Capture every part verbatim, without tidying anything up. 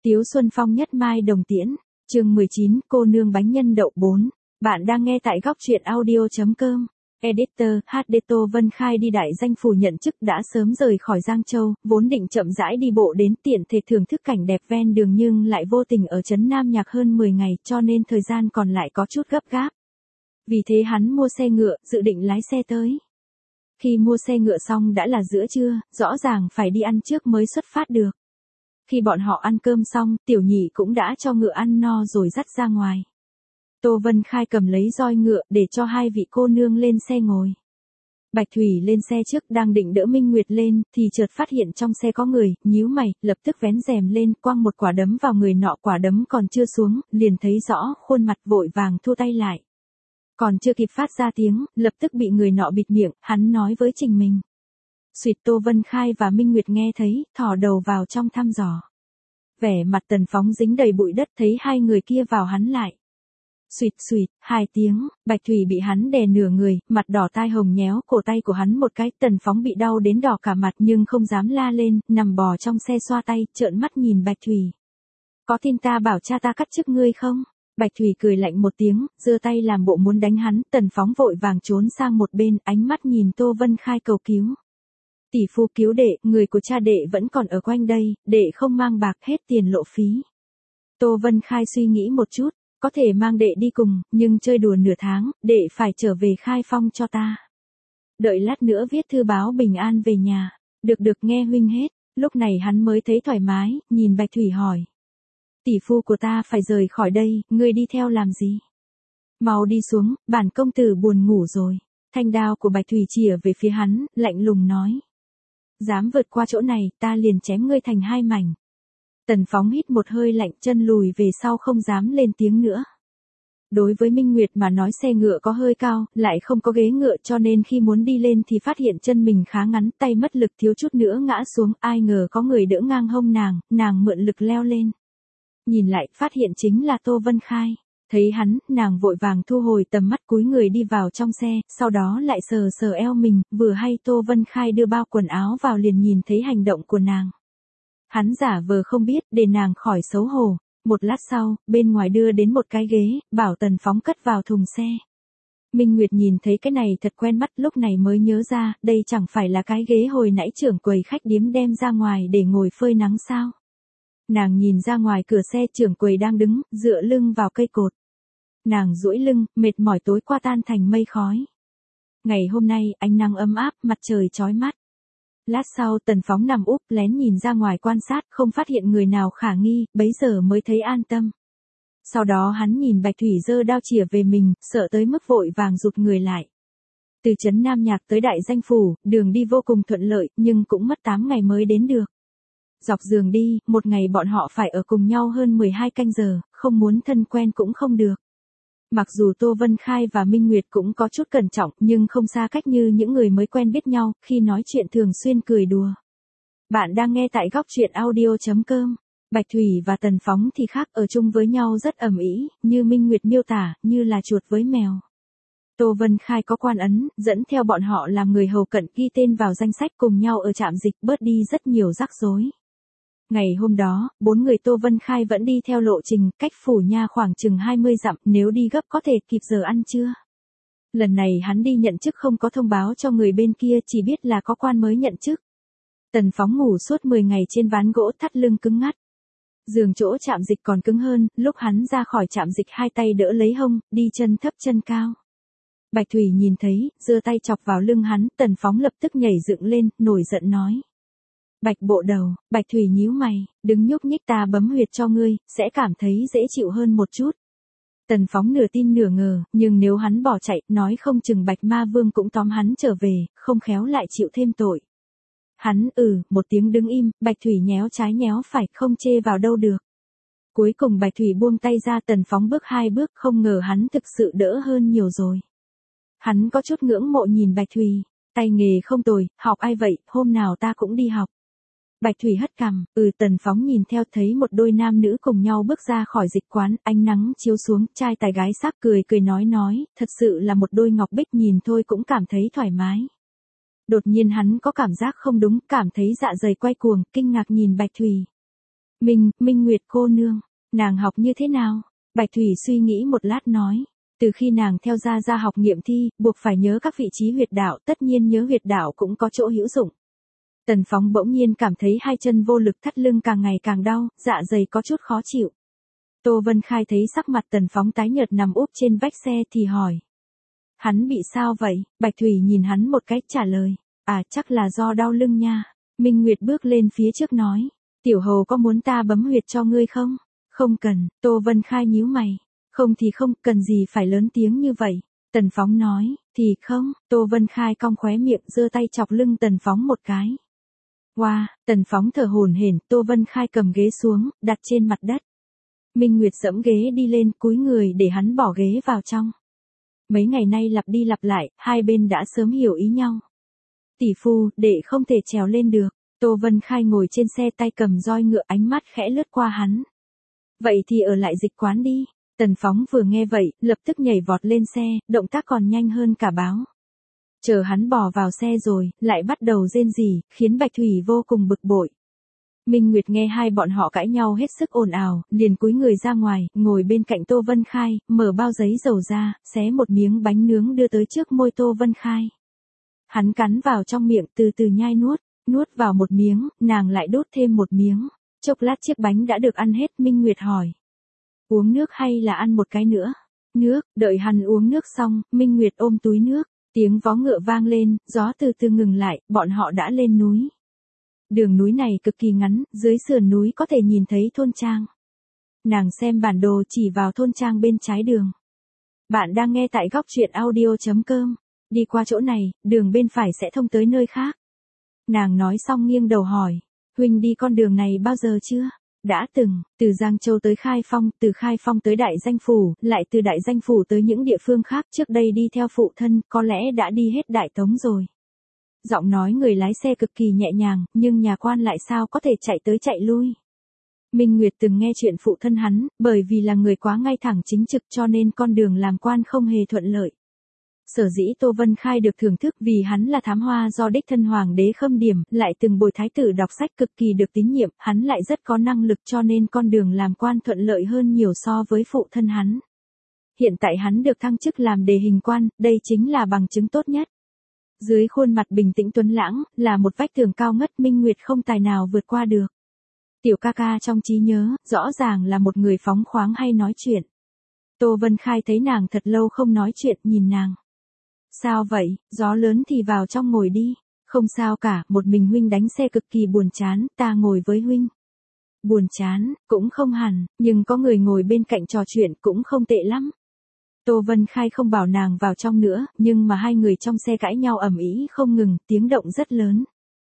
Tiếu Xuân Phong nhất mai đồng tiễn, chương mười chín, cô nương bánh nhân đậu bốn. Bạn đang nghe tại góc truyện audio.com. Editor, hát đê Tô Vân Khai đi đại danh phủ nhận chức đã sớm rời khỏi Giang Châu, vốn định chậm rãi đi bộ đến tiện thể thưởng thức cảnh đẹp ven đường nhưng lại vô tình ở trấn Nam Nhạc hơn mười ngày cho nên thời gian còn lại có chút gấp gáp. Vì thế hắn mua xe ngựa, dự định lái xe tới. Khi mua xe ngựa xong đã là giữa trưa, rõ ràng phải đi ăn trước mới xuất phát được. Khi bọn họ ăn cơm xong, tiểu nhị cũng đã cho ngựa ăn no rồi dắt ra ngoài. Tô Vân Khai cầm lấy roi ngựa để cho hai vị cô nương lên xe ngồi. Bạch Thủy lên xe trước đang định đỡ Minh Nguyệt lên, thì chợt phát hiện trong xe có người, nhíu mày, lập tức vén rèm lên, quăng một quả đấm vào người nọ, quả đấm còn chưa xuống, liền thấy rõ khuôn mặt, vội vàng thu tay lại. Còn chưa kịp phát ra tiếng, lập tức bị người nọ bịt miệng, hắn nói với Trình mình. Xuyệt. Tô Vân Khai và Minh Nguyệt nghe thấy, thò đầu vào trong thăm dò. Vẻ mặt Tần Phóng dính đầy bụi đất, thấy hai người kia vào hắn lại. Xuyệt xuyệt, hai tiếng, Bạch Thủy bị hắn đè nửa người, mặt đỏ tai hồng nhéo cổ tay của hắn một cái, Tần Phóng bị đau đến đỏ cả mặt nhưng không dám la lên, nằm bò trong xe xoa tay, trợn mắt nhìn Bạch Thủy. Có tin ta bảo cha ta cắt chức ngươi không? Bạch Thủy cười lạnh một tiếng, giơ tay làm bộ muốn đánh hắn, Tần Phóng vội vàng trốn sang một bên, ánh mắt nhìn Tô Vân Khai cầu cứu. Tỷ phu cứu đệ, người của cha đệ vẫn còn ở quanh đây, đệ không mang bạc, hết tiền lộ phí. Tô Vân Khai suy nghĩ một chút, có thể mang đệ đi cùng, nhưng chơi đùa nửa tháng, đệ phải trở về Khai Phong cho ta. Đợi lát nữa viết thư báo bình an về nhà. Được được, nghe huynh hết. Lúc này hắn mới thấy thoải mái, nhìn Bạch Thủy hỏi. Tỷ phu của ta phải rời khỏi đây, ngươi đi theo làm gì? Mau đi xuống, bản công tử buồn ngủ rồi. Thanh đao của Bạch Thủy chìa về phía hắn, lạnh lùng nói. Dám vượt qua chỗ này, ta liền chém ngươi thành hai mảnh. Tần Phóng hít một hơi lạnh, chân lùi về sau không dám lên tiếng nữa. Đối với Minh Nguyệt mà nói xe ngựa có hơi cao, lại không có ghế ngựa cho nên khi muốn đi lên thì phát hiện chân mình khá ngắn, tay mất lực thiếu chút nữa ngã xuống, ai ngờ có người đỡ ngang hông nàng, nàng mượn lực leo lên. Nhìn lại, phát hiện chính là Tô Vân Khai. Thấy hắn, nàng vội vàng thu hồi tầm mắt, cúi người đi vào trong xe, sau đó lại sờ sờ eo mình, vừa hay Tô Vân Khai đưa bao quần áo vào liền nhìn thấy hành động của nàng. Hắn giả vờ không biết, để nàng khỏi xấu hổ. Một lát sau, bên ngoài đưa đến một cái ghế, bảo Tần Phóng cất vào thùng xe. Minh Nguyệt nhìn thấy cái này thật quen mắt, lúc này mới nhớ ra, đây chẳng phải là cái ghế hồi nãy trưởng quầy khách điếm đem ra ngoài để ngồi phơi nắng sao. Nàng nhìn ra ngoài cửa xe, trưởng quầy đang đứng, dựa lưng vào cây cột. Nàng duỗi lưng, mệt mỏi tối qua tan thành mây khói. Ngày hôm nay, ánh nắng ấm áp, mặt trời chói mắt. Lát sau, Tần Phóng nằm úp lén nhìn ra ngoài quan sát, không phát hiện người nào khả nghi, bấy giờ mới thấy an tâm. Sau đó hắn nhìn Bạch Thủy giơ đao chìa về mình, sợ tới mức vội vàng rụt người lại. Từ trấn Nam Nhạc tới đại danh phủ, đường đi vô cùng thuận lợi, nhưng cũng mất tám ngày mới đến được. Dọc đường đi, một ngày bọn họ phải ở cùng nhau hơn mười hai canh giờ, không muốn thân quen cũng không được. Mặc dù Tô Vân Khai và Minh Nguyệt cũng có chút cẩn trọng, nhưng không xa cách như những người mới quen biết nhau, khi nói chuyện thường xuyên cười đùa. Bạn đang nghe tại góc truyện audio.com. Bạch Thủy và Tần Phóng thì khác, ở chung với nhau rất ầm ĩ, như Minh Nguyệt miêu tả, như là chuột với mèo. Tô Vân Khai có quan ấn, dẫn theo bọn họ làm người hầu cận, ghi tên vào danh sách, cùng nhau ở trạm dịch, bớt đi rất nhiều rắc rối. Ngày hôm đó, bốn người Tô Vân Khai vẫn đi theo lộ trình, cách phủ nha khoảng chừng hai mươi dặm, nếu đi gấp có thể kịp giờ ăn trưa. Lần này hắn đi nhận chức không có thông báo cho người bên kia, chỉ biết là có quan mới nhận chức. Tần Phóng ngủ suốt mười ngày trên ván gỗ, thắt lưng cứng ngắt. Giường chỗ trạm dịch còn cứng hơn, lúc hắn ra khỏi trạm dịch hai tay đỡ lấy hông, đi chân thấp chân cao. Bạch Thủy nhìn thấy, giơ tay chọc vào lưng hắn, Tần Phóng lập tức nhảy dựng lên, nổi giận nói. Bạch bộ đầu, Bạch Thủy nhíu mày, đừng nhúc nhích, ta bấm huyệt cho ngươi, sẽ cảm thấy dễ chịu hơn một chút. Tần Phóng nửa tin nửa ngờ, nhưng nếu hắn bỏ chạy, nói không chừng Bạch Ma Vương cũng tóm hắn trở về, không khéo lại chịu thêm tội. Hắn ừ, một tiếng đứng im, Bạch Thủy nhéo trái nhéo phải, không chê vào đâu được. Cuối cùng Bạch Thủy buông tay ra, Tần Phóng bước hai bước, không ngờ hắn thực sự đỡ hơn nhiều rồi. Hắn có chút ngưỡng mộ nhìn Bạch Thủy, tay nghề không tồi, học ai vậy, hôm nào ta cũng đi học. Bạch Thủy hất cằm, ừ. Tần Phóng nhìn theo, thấy một đôi nam nữ cùng nhau bước ra khỏi dịch quán, ánh nắng chiếu xuống, trai tài gái sắc, cười cười nói nói, thật sự là một đôi ngọc bích, nhìn thôi cũng cảm thấy thoải mái. Đột nhiên hắn có cảm giác không đúng, cảm thấy dạ dày quay cuồng, kinh ngạc nhìn Bạch Thủy. Minh, Minh Nguyệt cô nương, nàng học như thế nào? Bạch Thủy suy nghĩ một lát nói. Từ khi nàng theo gia gia học nghiệm thi, buộc phải nhớ các vị trí huyệt đạo, tất nhiên nhớ huyệt đạo cũng có chỗ hữu dụng. Tần Phóng bỗng nhiên cảm thấy hai chân vô lực, thắt lưng càng ngày càng đau, dạ dày có chút khó chịu. Tô Vân Khai thấy sắc mặt Tần Phóng tái nhợt nằm úp trên vách xe thì hỏi. Hắn bị sao vậy? Bạch Thủy nhìn hắn một cái trả lời. À chắc là do đau lưng nha. Minh Nguyệt bước lên phía trước nói. Tiểu hầu có muốn ta bấm huyệt cho ngươi không? Không cần, Tô Vân Khai nhíu mày. Không thì không, cần gì phải lớn tiếng như vậy. Tần Phóng nói, thì không, Tô Vân Khai cong khóe miệng giơ tay chọc lưng Tần Phóng một cái. Wow, Tần Phóng thở hổn hển, Tô Vân Khai cầm ghế xuống, đặt trên mặt đất. Minh Nguyệt giẫm ghế đi lên, cúi người để hắn bỏ ghế vào trong. Mấy ngày nay lặp đi lặp lại, hai bên đã sớm hiểu ý nhau. Tỷ phu, đệ không thể trèo lên được. Tô Vân Khai ngồi trên xe tay cầm roi ngựa, ánh mắt khẽ lướt qua hắn. Vậy thì ở lại dịch quán đi. Tần Phóng vừa nghe vậy, lập tức nhảy vọt lên xe, động tác còn nhanh hơn cả báo. Chờ hắn bò vào xe rồi, lại bắt đầu rên rỉ, khiến Bạch Thủy vô cùng bực bội. Minh Nguyệt nghe hai bọn họ cãi nhau hết sức ồn ào, liền cúi người ra ngoài, ngồi bên cạnh Tô Vân Khai, mở bao giấy dầu ra, xé một miếng bánh nướng đưa tới trước môi Tô Vân Khai. Hắn cắn vào trong miệng, từ từ nhai nuốt, nuốt vào một miếng, nàng lại đốt thêm một miếng. Chốc lát chiếc bánh đã được ăn hết, Minh Nguyệt hỏi. Uống nước hay là ăn một cái nữa? Nước, đợi hắn uống nước xong, Minh Nguyệt ôm túi nước, tiếng vó ngựa vang lên, gió từ từ ngừng lại, bọn họ đã lên núi. Đường núi này cực kỳ ngắn, dưới sườn núi có thể nhìn thấy thôn trang. Nàng xem bản đồ chỉ vào thôn trang bên trái đường. Bạn đang nghe tại góc truyện audio chấm com. Đi qua chỗ này, đường bên phải sẽ thông tới nơi khác. Nàng nói xong nghiêng đầu hỏi. Huynh đi con đường này bao giờ chưa? Đã từng, từ Giang Châu tới Khai Phong, từ Khai Phong tới Đại Danh Phủ, lại từ Đại Danh Phủ tới những địa phương khác, trước đây đi theo phụ thân, có lẽ đã đi hết Đại Tống rồi. Giọng nói người lái xe cực kỳ nhẹ nhàng, nhưng nhà quan lại sao có thể chạy tới chạy lui. Minh Nguyệt từng nghe chuyện phụ thân hắn, bởi vì là người quá ngay thẳng chính trực cho nên con đường làm quan không hề thuận lợi. Sở dĩ Tô Vân Khai được thưởng thức vì hắn là thám hoa do đích thân hoàng đế khâm điểm, lại từng bồi thái tử đọc sách cực kỳ được tín nhiệm, hắn lại rất có năng lực cho nên con đường làm quan thuận lợi hơn nhiều so với phụ thân hắn. Hiện tại hắn được thăng chức làm đề hình quan, đây chính là bằng chứng tốt nhất. Dưới khuôn mặt bình tĩnh tuấn lãng, là một vách tường cao ngất, Minh Nguyệt không tài nào vượt qua được. Tiểu ca ca trong trí nhớ, rõ ràng là một người phóng khoáng hay nói chuyện. Tô Vân Khai thấy nàng thật lâu không nói chuyện, nhìn nàng. Sao vậy, gió lớn thì vào trong ngồi đi. Không sao cả, một mình huynh đánh xe cực kỳ buồn chán, ta ngồi với huynh. Buồn chán, cũng không hẳn, nhưng có người ngồi bên cạnh trò chuyện cũng không tệ lắm. Tô Vân Khai không bảo nàng vào trong nữa, nhưng mà hai người trong xe cãi nhau ầm ĩ không ngừng, tiếng động rất lớn.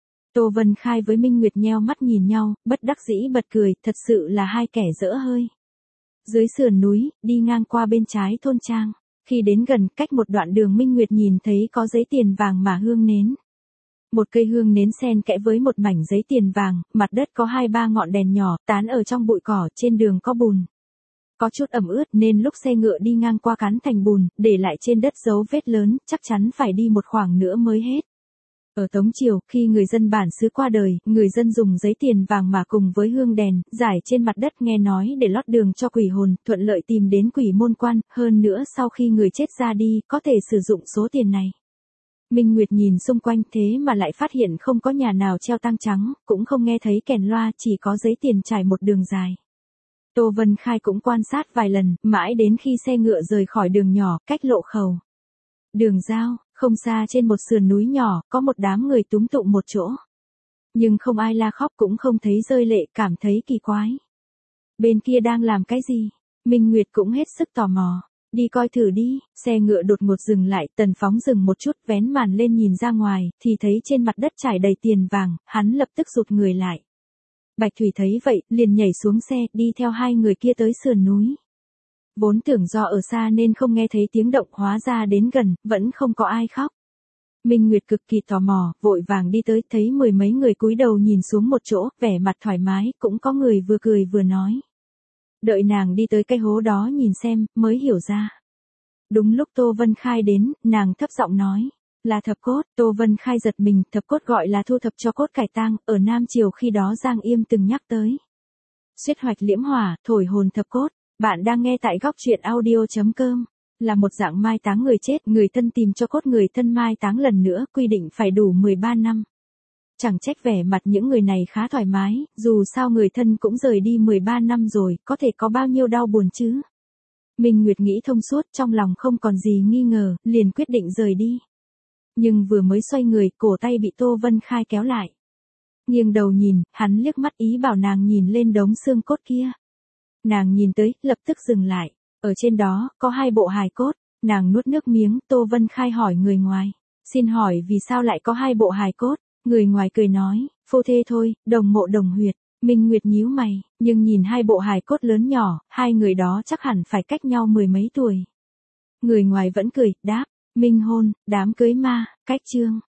Tô Vân Khai với Minh Nguyệt nheo mắt nhìn nhau, bất đắc dĩ bật cười, thật sự là hai kẻ dỡ hơi. Dưới sườn núi, đi ngang qua bên trái thôn trang. Khi đến gần, cách một đoạn đường Minh Nguyệt nhìn thấy có giấy tiền vàng mà hương nến. Một cây hương nến xen kẽ với một mảnh giấy tiền vàng, mặt đất có hai ba ngọn đèn nhỏ, tán ở trong bụi cỏ, trên đường có bùn. Có chút ẩm ướt nên lúc xe ngựa đi ngang qua cán thành bùn, để lại trên đất dấu vết lớn, chắc chắn phải đi một khoảng nữa mới hết. Ở Tống Triều, khi người dân bản xứ qua đời, người dân dùng giấy tiền vàng mà cùng với hương đèn, rải trên mặt đất nghe nói để lót đường cho quỷ hồn, thuận lợi tìm đến quỷ môn quan, hơn nữa sau khi người chết ra đi, có thể sử dụng số tiền này. Minh Nguyệt nhìn xung quanh thế mà lại phát hiện không có nhà nào treo tang trắng, cũng không nghe thấy kèn loa, chỉ có giấy tiền trải một đường dài. Tô Vân Khai cũng quan sát vài lần, mãi đến khi xe ngựa rời khỏi đường nhỏ, cách lộ khẩu. Đường giao, không xa trên một sườn núi nhỏ, có một đám người túm tụ một chỗ. Nhưng không ai la khóc cũng không thấy rơi lệ, cảm thấy kỳ quái. Bên kia đang làm cái gì? Minh Nguyệt cũng hết sức tò mò. Đi coi thử đi, xe ngựa đột ngột dừng lại, Tần Phóng dừng một chút, vén màn lên nhìn ra ngoài, thì thấy trên mặt đất trải đầy tiền vàng, hắn lập tức rụt người lại. Bạch Thủy thấy vậy, liền nhảy xuống xe, đi theo hai người kia tới sườn núi. Vốn tưởng do ở xa nên không nghe thấy tiếng động, hóa ra đến gần, vẫn không có ai khóc. Minh Nguyệt cực kỳ tò mò, vội vàng đi tới, thấy mười mấy người cúi đầu nhìn xuống một chỗ, vẻ mặt thoải mái, cũng có người vừa cười vừa nói. Đợi nàng đi tới cái hố đó nhìn xem, mới hiểu ra. Đúng lúc Tô Vân Khai đến, nàng thấp giọng nói. Là thập cốt, Tô Vân Khai giật mình, thập cốt gọi là thu thập cho cốt cải tang, ở Nam Triều khi đó Giang Yêm từng nhắc tới. Xuyết hoạch liễm hỏa, thổi hồn thập cốt. Bạn đang nghe tại góc truyện audio.com. Là một dạng mai táng người chết, người thân tìm cho cốt người thân mai táng lần nữa, quy định phải đủ mười ba năm. Chẳng trách vẻ mặt những người này khá thoải mái, dù sao người thân cũng rời đi mười ba năm rồi, có thể có bao nhiêu đau buồn chứ. Minh Nguyệt nghĩ thông suốt, trong lòng không còn gì nghi ngờ, liền quyết định rời đi. Nhưng vừa mới xoay người, cổ tay bị Tô Vân Khai kéo lại. Nghiêng đầu nhìn, hắn liếc mắt ý bảo nàng nhìn lên đống xương cốt kia. Nàng nhìn tới, lập tức dừng lại. Ở trên đó, có hai bộ hài cốt. Nàng nuốt nước miếng, Tô Vân Khai hỏi người ngoài. Xin hỏi vì sao lại có hai bộ hài cốt? Người ngoài cười nói, phô thê thôi, đồng mộ đồng huyệt. Minh Nguyệt nhíu mày, nhưng nhìn hai bộ hài cốt lớn nhỏ, hai người đó chắc hẳn phải cách nhau mười mấy tuổi. Người ngoài vẫn cười, đáp, minh hôn, đám cưới ma, cách chương.